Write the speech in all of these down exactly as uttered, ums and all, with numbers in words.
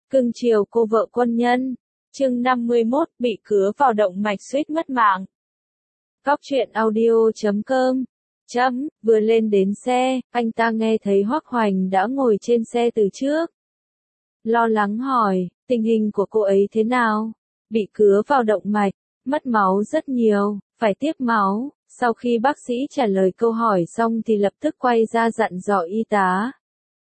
Cưng chiều cô vợ quân nhân. Chương năm mươi mốt, bị cứa vào động mạch suýt mất mạng. Cóc truyện audio chấm com. Chấm, vừa lên đến xe, anh ta nghe thấy Hoắc Hoành đã ngồi trên xe từ trước. Lo lắng hỏi, tình hình của cô ấy thế nào? Bị cứa vào động mạch, mất máu rất nhiều, phải tiếp máu. Sau khi bác sĩ trả lời câu hỏi xong thì lập tức quay ra dặn dò y tá.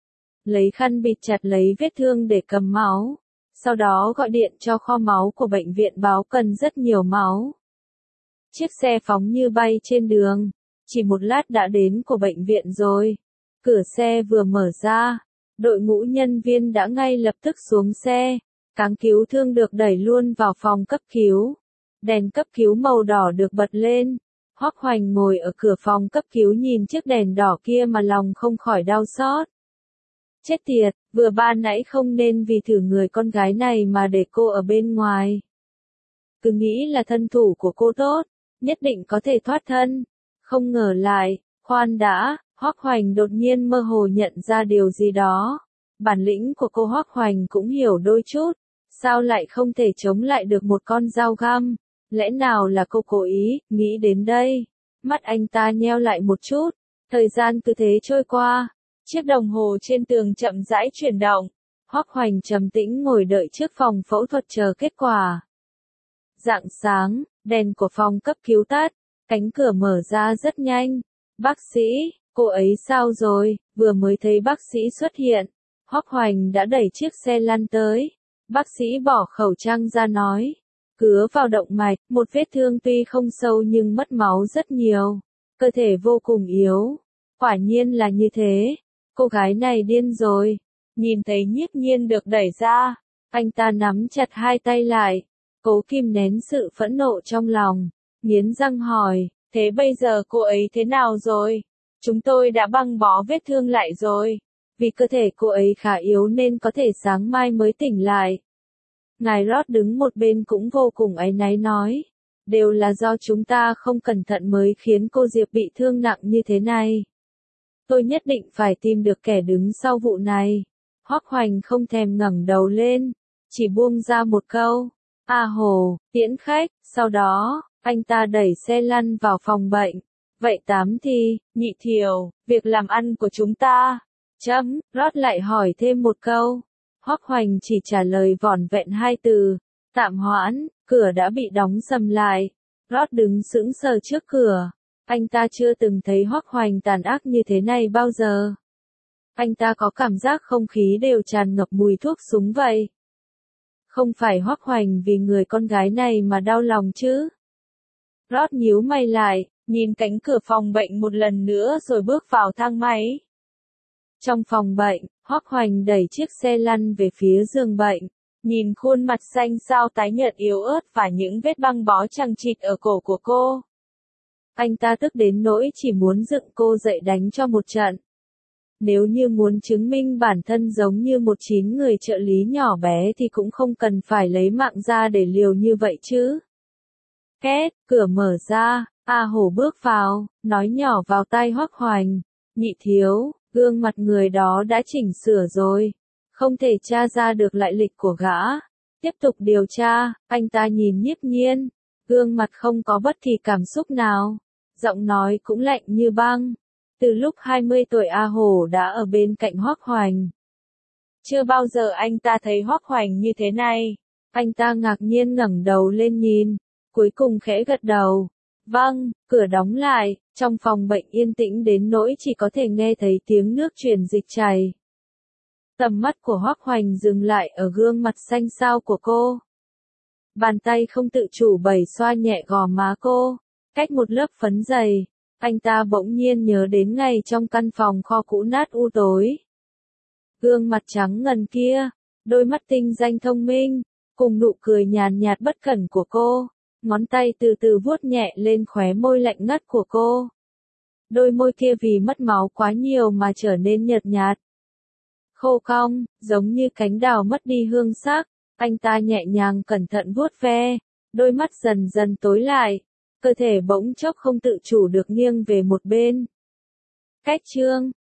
Lấy khăn bịt chặt lấy vết thương để cầm máu. Sau đó gọi điện cho kho máu của bệnh viện báo cần rất nhiều máu. Chiếc xe phóng như bay trên đường. Chỉ một lát đã đến của bệnh viện rồi. Cửa xe vừa mở ra. Đội ngũ nhân viên đã ngay lập tức xuống xe. Cáng cứu thương được đẩy luôn vào phòng cấp cứu. Đèn cấp cứu màu đỏ được bật lên. Hoắc Hoành ngồi ở cửa phòng cấp cứu nhìn chiếc đèn đỏ kia mà lòng không khỏi đau xót. Chết tiệt, vừa ban nãy không nên vì thử người con gái này mà để cô ở bên ngoài. Cứ nghĩ là thân thủ của cô tốt, nhất định có thể thoát thân. Không ngờ lại, khoan đã, Hoắc Hoành đột nhiên mơ hồ nhận ra điều gì đó. Bản lĩnh của cô Hoắc Hoành cũng hiểu đôi chút, sao lại không thể chống lại được một con dao găm? Lẽ nào là cô cố ý? Nghĩ đến đây, mắt anh ta nheo lại một chút. Thời gian cứ thế trôi qua. Chiếc đồng hồ trên tường chậm rãi chuyển động. Hoắc Hoành trầm tĩnh ngồi đợi trước phòng phẫu thuật chờ kết quả. Rạng sáng, đèn của phòng cấp cứu tắt, cánh cửa mở ra rất nhanh. Bác sĩ, cô ấy sao rồi? Vừa mới thấy bác sĩ xuất hiện, Hoắc Hoành đã đẩy chiếc xe lăn tới. Bác sĩ bỏ khẩu trang ra nói, cứa vào động mạch, một vết thương tuy không sâu nhưng mất máu rất nhiều, cơ thể vô cùng yếu. Quả nhiên là như thế. Cô gái này điên rồi. Nhìn thấy Nhiếp Nhiên được đẩy ra, anh ta nắm chặt hai tay lại, cố kìm nén sự phẫn nộ trong lòng, nghiến răng hỏi, thế bây giờ cô ấy thế nào rồi? Chúng tôi đã băng bó vết thương lại rồi. Vì cơ thể cô ấy khá yếu nên có thể sáng mai mới tỉnh lại. Ngài Roth đứng một bên cũng vô cùng áy náy nói, đều là do chúng ta không cẩn thận mới khiến cô Diệp bị thương nặng như thế này. Tôi nhất định phải tìm được kẻ đứng sau vụ này. Hoắc Hoành không thèm ngẩng đầu lên, chỉ buông ra một câu, A Hồ, tiễn khách. Sau đó, anh ta đẩy xe lăn vào phòng bệnh. Vậy Tám thì, Nhị Thiều, việc làm ăn của chúng ta. Chấm, Roth lại hỏi thêm một câu. Hoắc Hoành chỉ trả lời vỏn vẹn hai từ, tạm hoãn. Cửa đã bị đóng sầm lại. Roth đứng sững sờ trước cửa. Anh ta chưa từng thấy Hoắc Hoành tàn ác như thế này bao giờ. Anh ta có cảm giác không khí đều tràn ngập mùi thuốc súng vậy. Không phải Hoắc Hoành vì người con gái này mà đau lòng chứ? Roth nhíu mày lại, nhìn cánh cửa phòng bệnh một lần nữa rồi bước vào thang máy. Trong phòng bệnh, Hoắc Hoành đẩy chiếc xe lăn về phía giường bệnh, nhìn khuôn mặt xanh xao tái nhợt yếu ớt và những vết băng bó chằng chịt ở cổ của cô. Anh ta tức đến nỗi chỉ muốn dựng cô dậy đánh cho một trận. Nếu như muốn chứng minh bản thân giống như một chín người trợ lý nhỏ bé thì cũng không cần phải lấy mạng ra để liều như vậy chứ. Két, cửa mở ra, A Hổ bước vào, nói nhỏ vào tai Hoắc Hoành, Nhị Thiếu, gương mặt người đó đã chỉnh sửa rồi, không thể tra ra được lại lịch của gã. Tiếp tục điều tra. Anh ta nhìn Nhiếp Nhiên, gương mặt không có bất kỳ cảm xúc nào, giọng nói cũng lạnh như băng. Từ lúc hai mươi tuổi A Hổ đã ở bên cạnh Hoắc Hoành. Chưa bao giờ anh ta thấy Hoắc Hoành như thế này. Anh ta ngạc nhiên ngẩng đầu lên nhìn, cuối cùng khẽ gật đầu. Vâng, cửa đóng lại, trong phòng bệnh yên tĩnh đến nỗi chỉ có thể nghe thấy tiếng nước truyền dịch chảy. Tầm mắt của Hoắc Hoành dừng lại ở gương mặt xanh xao của cô. Bàn tay không tự chủ bẩy xoa nhẹ gò má cô, cách một lớp phấn dày. Anh ta bỗng nhiên nhớ đến ngày trong căn phòng kho cũ nát u tối. Gương mặt trắng ngần kia, đôi mắt tinh danh thông minh, cùng nụ cười nhàn nhạt bất cẩn của cô, ngón tay từ từ vuốt nhẹ lên khóe môi lạnh ngắt của cô. Đôi môi kia vì mất máu quá nhiều mà trở nên nhợt nhạt, khô cong, giống như cánh đào mất đi hương sắc. Anh ta nhẹ nhàng cẩn thận vuốt ve, đôi mắt dần dần tối lại. Cơ thể bỗng chốc không tự chủ được nghiêng về một bên. Cách chương